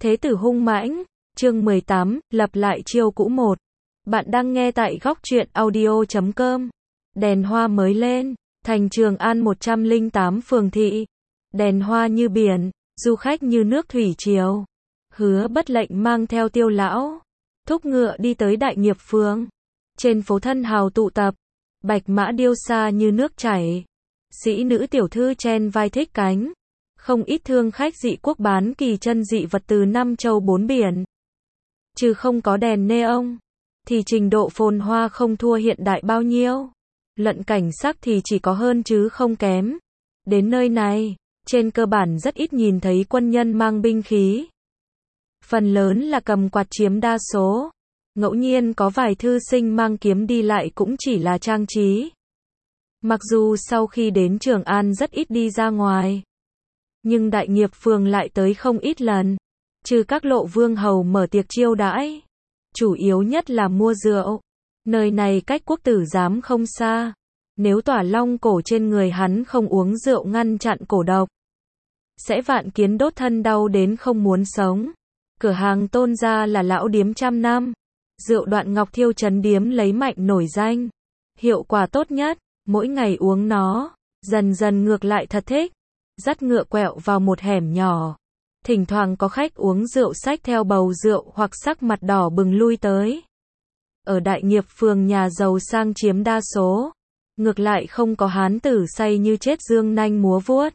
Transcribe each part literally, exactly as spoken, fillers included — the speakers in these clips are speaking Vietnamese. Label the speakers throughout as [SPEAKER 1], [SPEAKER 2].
[SPEAKER 1] Thế tử hung mãnh, chương mười tám, lập lại chiêu cũ một. Bạn đang nghe tại góc truyện audio chấm com. Đèn hoa mới lên, thành Trường An một trăm lẻ tám phường thị. Đèn hoa như biển, du khách như nước thủy triều. Hứa Bất Lệnh mang theo Tiêu lão, thúc ngựa đi tới Đại Nghiệp phường. Trên phố thân hào tụ tập, bạch mã điêu xa như nước chảy. Sĩ nữ tiểu thư chen vai thích cánh. Không ít thương khách dị quốc bán kỳ chân dị vật từ năm châu bốn biển. Trừ không có đèn neon, thì trình độ phồn hoa không thua hiện đại bao nhiêu. Luận cảnh sắc thì chỉ có hơn chứ không kém. Đến nơi này, trên cơ bản rất ít nhìn thấy quân nhân mang binh khí. Phần lớn là cầm quạt chiếm đa số. Ngẫu nhiên có vài thư sinh mang kiếm đi lại cũng chỉ là trang trí. Mặc dù sau khi đến Trường An rất ít đi ra ngoài, nhưng Đại Nghiệp phường lại tới không ít lần. Trừ các lộ vương hầu mở tiệc chiêu đãi, chủ yếu nhất là mua rượu. Nơi này cách Quốc Tử Giám không xa. Nếu tỏa long cổ trên người hắn không uống rượu ngăn chặn cổ độc, sẽ vạn kiến đốt thân đau đến không muốn sống. Cửa hàng Tôn gia là lão điếm trăm năm. Rượu Đoạn Ngọc Thiêu Trấn điếm lấy mạnh nổi danh. Hiệu quả tốt nhất, mỗi ngày uống nó, dần dần ngược lại thật thích. Dắt ngựa quẹo vào một hẻm nhỏ. Thỉnh thoảng có khách uống rượu xách theo bầu rượu hoặc sắc mặt đỏ bừng lui tới. Ở Đại Nghiệp phường nhà giàu sang chiếm đa số. Ngược lại không có hán tử say như chết dương nanh múa vuốt.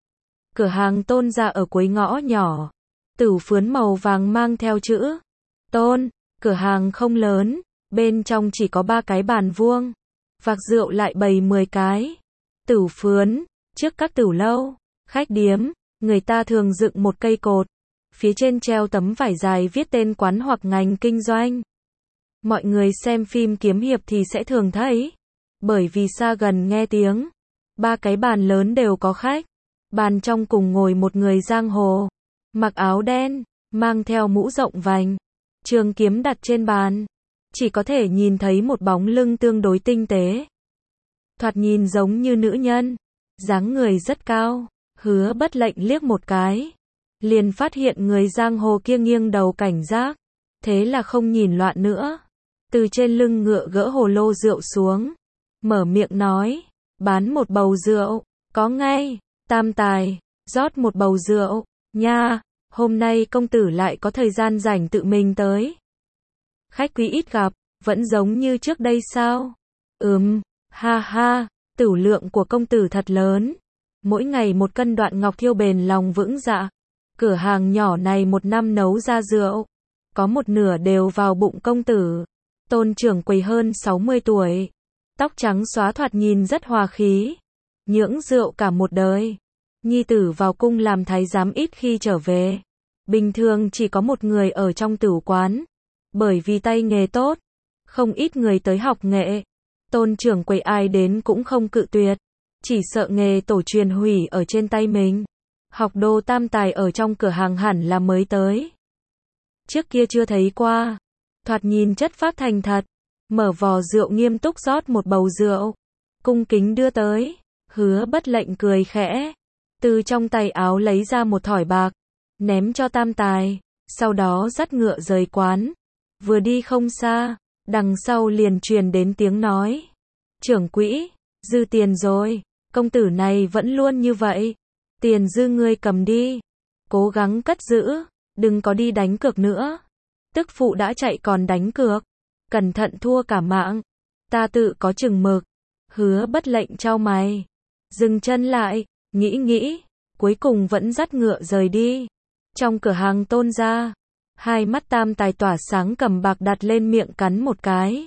[SPEAKER 1] Cửa hàng Tôn gia ở cuối ngõ nhỏ. Tửu phướn màu vàng mang theo chữ Tôn. Cửa hàng không lớn, bên trong chỉ có ba cái bàn vuông. Vạc rượu lại bày mười cái. Tửu phướn, trước các tửu lâu, khách điếm, người ta thường dựng một cây cột. Phía trên treo tấm vải dài viết tên quán hoặc ngành kinh doanh. Mọi người xem phim kiếm hiệp thì sẽ thường thấy. Bởi vì xa gần nghe tiếng. Ba cái bàn lớn đều có khách. Bàn trong cùng ngồi một người giang hồ. Mặc áo đen, mang theo mũ rộng vành. Trường kiếm đặt trên bàn. Chỉ có thể nhìn thấy một bóng lưng tương đối tinh tế. Thoạt nhìn giống như nữ nhân. Dáng người rất cao. Hứa Bất Lệnh liếc một cái. Liền phát hiện người giang hồ kia nghiêng đầu cảnh giác. Thế là không nhìn loạn nữa. Từ trên lưng ngựa gỡ hồ lô rượu xuống. Mở miệng nói. Bán một bầu rượu. Có ngay. Tam tài. Rót một bầu rượu. Nha. Hôm nay công tử lại có thời gian rảnh tự mình tới. Khách quý ít gặp. Vẫn giống như trước đây sao? Ừm. Ha ha. Tửu lượng của công tử thật lớn. Mỗi ngày một cân Đoạn Ngọc Thiêu bền lòng vững dạ. Cửa hàng nhỏ này một năm nấu ra rượu. Có một nửa đều vào bụng công tử. Tôn trưởng quầy hơn sáu mươi tuổi. Tóc trắng xóa thoạt nhìn rất hòa khí. Nhưỡng rượu cả một đời. Nhi tử vào cung làm thái giám ít khi trở về. Bình thường chỉ có một người ở trong tửu quán. Bởi vì tay nghề tốt. Không ít người tới học nghệ. Tôn trưởng quầy ai đến cũng không cự tuyệt. Chỉ sợ nghề tổ truyền hủy ở trên tay mình. Học đồ tam tài ở trong cửa hàng hẳn là mới tới. Trước kia chưa thấy qua. Thoạt nhìn chất phác thành thật. Mở vò rượu nghiêm túc rót một bầu rượu. Cung kính đưa tới. Hứa Bất Lệnh cười khẽ. Từ trong tay áo lấy ra một thỏi bạc. Ném cho tam tài. Sau đó dắt ngựa rời quán. Vừa đi không xa. Đằng sau liền truyền đến tiếng nói. Trưởng quỹ, dư tiền rồi. Công tử này vẫn luôn như vậy. Tiền dư ngươi cầm đi. Cố gắng cất giữ. Đừng có đi đánh cược nữa. Tức phụ đã chạy còn đánh cược. Cẩn thận thua cả mạng. Ta tự có chừng mực. Hứa Bất Lệnh chau mày. Dừng chân lại. Nghĩ nghĩ. Cuối cùng vẫn dắt ngựa rời đi. Trong cửa hàng Tôn gia. Hai mắt tam tài tỏa sáng cầm bạc đặt lên miệng cắn một cái.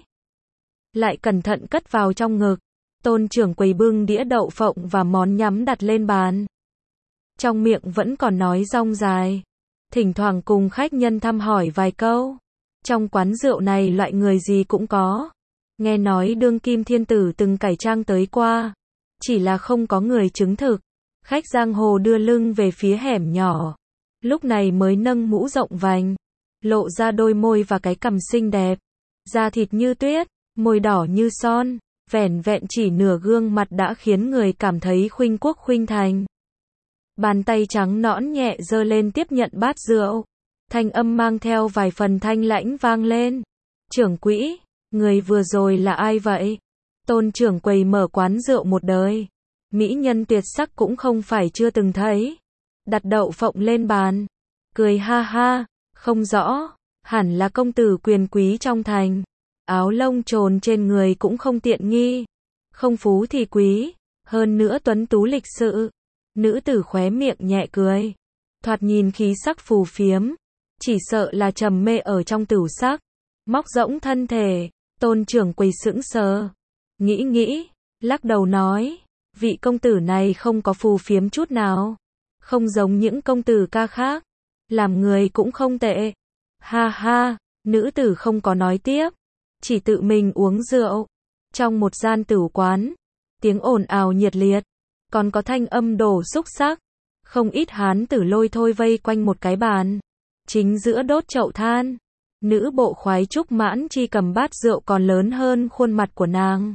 [SPEAKER 1] Lại cẩn thận cất vào trong ngực. Tôn trưởng quầy bưng đĩa đậu phộng và món nhắm đặt lên bàn. Trong miệng vẫn còn nói rong dài. Thỉnh thoảng cùng khách nhân thăm hỏi vài câu. Trong quán rượu này loại người gì cũng có. Nghe nói đương kim thiên tử từng cải trang tới qua. Chỉ là không có người chứng thực. Khách giang hồ đưa lưng về phía hẻm nhỏ. Lúc này mới nâng mũ rộng vành. Lộ ra đôi môi và cái cằm xinh đẹp. Da thịt như tuyết, môi đỏ như son. Vẻn vẹn chỉ nửa gương mặt đã khiến người cảm thấy khuynh quốc khuynh thành. Bàn tay trắng nõn nhẹ giơ lên tiếp nhận bát rượu. thanh âm mang theo vài phần thanh lãnh vang lên. Trưởng quỹ, người vừa rồi là ai vậy? Tôn trưởng quầy mở quán rượu một đời. Mỹ nhân tuyệt sắc cũng không phải chưa từng thấy. Đặt đậu phộng lên bàn. Cười ha ha, không rõ, hẳn là công tử quyền quý trong thành. Áo lông trồn trên người cũng không tiện nghi. Không phú thì quý, hơn nữa tuấn tú lịch sự. Nữ tử khóe miệng nhẹ cười. Thoạt nhìn khí sắc phù phiếm. Chỉ sợ là trầm mê ở trong tửu sắc. Móc rỗng thân thể. Tôn trưởng quầy sững sờ. Nghĩ nghĩ, lắc đầu nói. Vị công tử này không có phù phiếm chút nào. Không giống những công tử ca khác. Làm người cũng không tệ. Ha ha, nữ tử không có nói tiếp. Chỉ tự mình uống rượu. Trong một gian tửu quán. Tiếng ồn ào nhiệt liệt. Còn có thanh âm đổ xúc xắc. Không ít hán tử lôi thôi vây quanh một cái bàn. Chính giữa đốt chậu than. Nữ bộ khoái Trúc Mãn Chi cầm bát rượu còn lớn hơn khuôn mặt của nàng.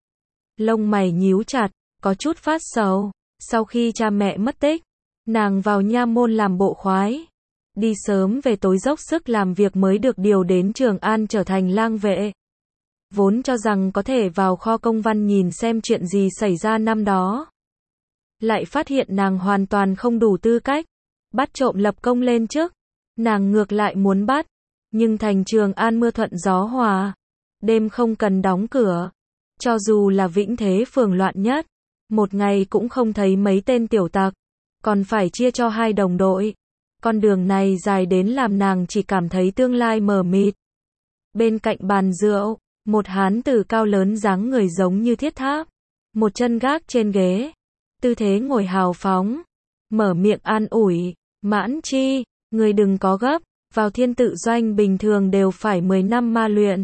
[SPEAKER 1] Lông mày nhíu chặt, có chút phát sầu. Sau khi cha mẹ mất tích, nàng vào nha môn làm bộ khoái. Đi sớm về tối dốc sức làm việc mới được điều đến Trường An trở thành lang vệ. Vốn cho rằng có thể vào kho công văn nhìn xem chuyện gì xảy ra năm đó. Lại phát hiện nàng hoàn toàn không đủ tư cách. Bắt trộm lập công lên trước. Nàng ngược lại muốn bắt. Nhưng thành Trường An mưa thuận gió hòa. Đêm không cần đóng cửa. Cho dù là Vĩnh Thế phường loạn nhất. Một ngày cũng không thấy mấy tên tiểu tặc. Còn phải chia cho hai đồng đội. Con đường này dài đến làm nàng chỉ cảm thấy tương lai mờ mịt. Bên cạnh bàn rượu, một hán tử cao lớn dáng người giống như thiết tháp. Một chân gác trên ghế. Tư thế ngồi hào phóng. Mở miệng an ủi. Mãn Chi, người đừng có gấp. Vào thiên tự doanh bình thường đều phải mười năm ma luyện.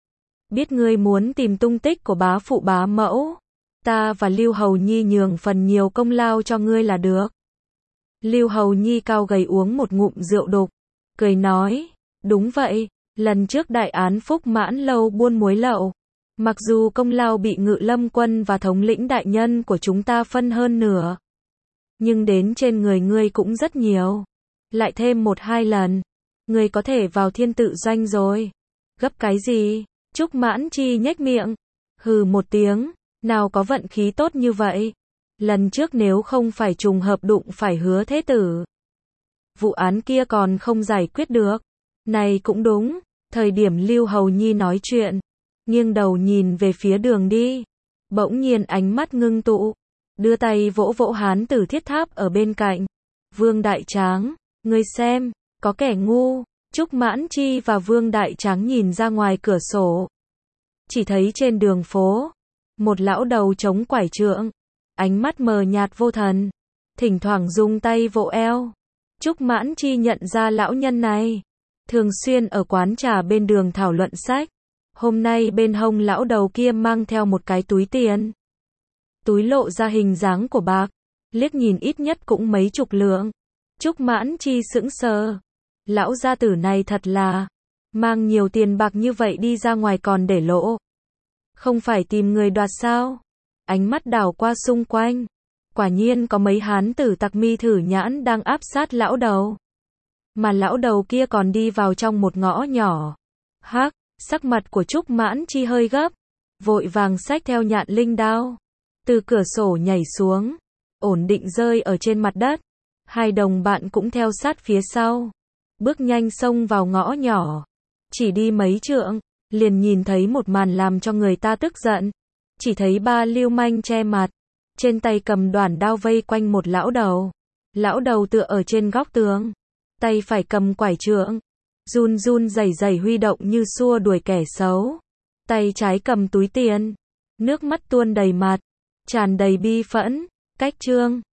[SPEAKER 1] Biết ngươi muốn tìm tung tích của bá phụ bá mẫu. Ta và Lưu Hầu Nhi nhường phần nhiều công lao cho ngươi là được. Lưu Hầu Nhi cao gầy uống một ngụm rượu đục. Cười nói. Đúng vậy. Lần trước đại án Phúc Mãn lâu buôn muối lậu. Mặc dù công lao bị Ngự Lâm quân và thống lĩnh đại nhân của chúng ta phân hơn nửa. Nhưng đến trên người ngươi cũng rất nhiều. Lại thêm một hai lần. Ngươi có thể vào thiên tự doanh rồi. Gấp cái gì? Trúc Mãn Chi nhếch miệng. Hừ một tiếng. Nào có vận khí tốt như vậy. Lần trước nếu không phải trùng hợp đụng phải Hứa Thế Tử. Vụ án kia còn không giải quyết được. Này cũng đúng. Thời điểm Lưu Hầu Nhi nói chuyện. Nghiêng đầu nhìn về phía đường đi. Bỗng nhiên ánh mắt ngưng tụ. Đưa tay vỗ vỗ hán tử thiết tháp ở bên cạnh. Vương Đại Tráng. Ngươi xem. Có kẻ ngu. Trúc Mãn Chi và Vương Đại Tráng nhìn ra ngoài cửa sổ. Chỉ thấy trên đường phố. Một lão đầu chống quải trượng. Ánh mắt mờ nhạt vô thần. Thỉnh thoảng dùng tay vỗ eo. Trúc Mãn Chi nhận ra lão nhân này. Thường xuyên ở quán trà bên đường thảo luận sách. Hôm nay bên hông lão đầu kia mang theo một cái túi tiền. Túi lộ ra hình dáng của bạc. Liếc nhìn ít nhất cũng mấy chục lượng. Trúc Mãn Chi sững sờ. Lão gia tử này thật là. Mang nhiều tiền bạc như vậy đi ra ngoài còn để lỗ. Không phải tìm người đoạt sao? Ánh mắt đảo qua xung quanh. Quả nhiên có mấy hán tử tặc mi thử nhãn đang áp sát lão đầu. Mà lão đầu kia còn đi vào trong một ngõ nhỏ. Hắc, sắc mặt của Trúc Mãn Chi hơi gấp. Vội vàng xách theo nhạn linh đao. Từ cửa sổ nhảy xuống. Ổn định rơi ở trên mặt đất. Hai đồng bạn cũng theo sát phía sau. Bước nhanh xông vào ngõ nhỏ. Chỉ đi mấy trượng. Liền nhìn thấy một màn làm cho người ta tức giận. Chỉ thấy ba lưu manh che mặt. Trên tay cầm đoản đao vây quanh một lão đầu. Lão đầu tựa ở trên góc tường. Tay phải cầm quải trượng. Run run rẩy rẩy huy động như xua đuổi kẻ xấu. Tay trái cầm túi tiền. Nước mắt tuôn đầy mặt. Tràn đầy bi phẫn. Cách chương.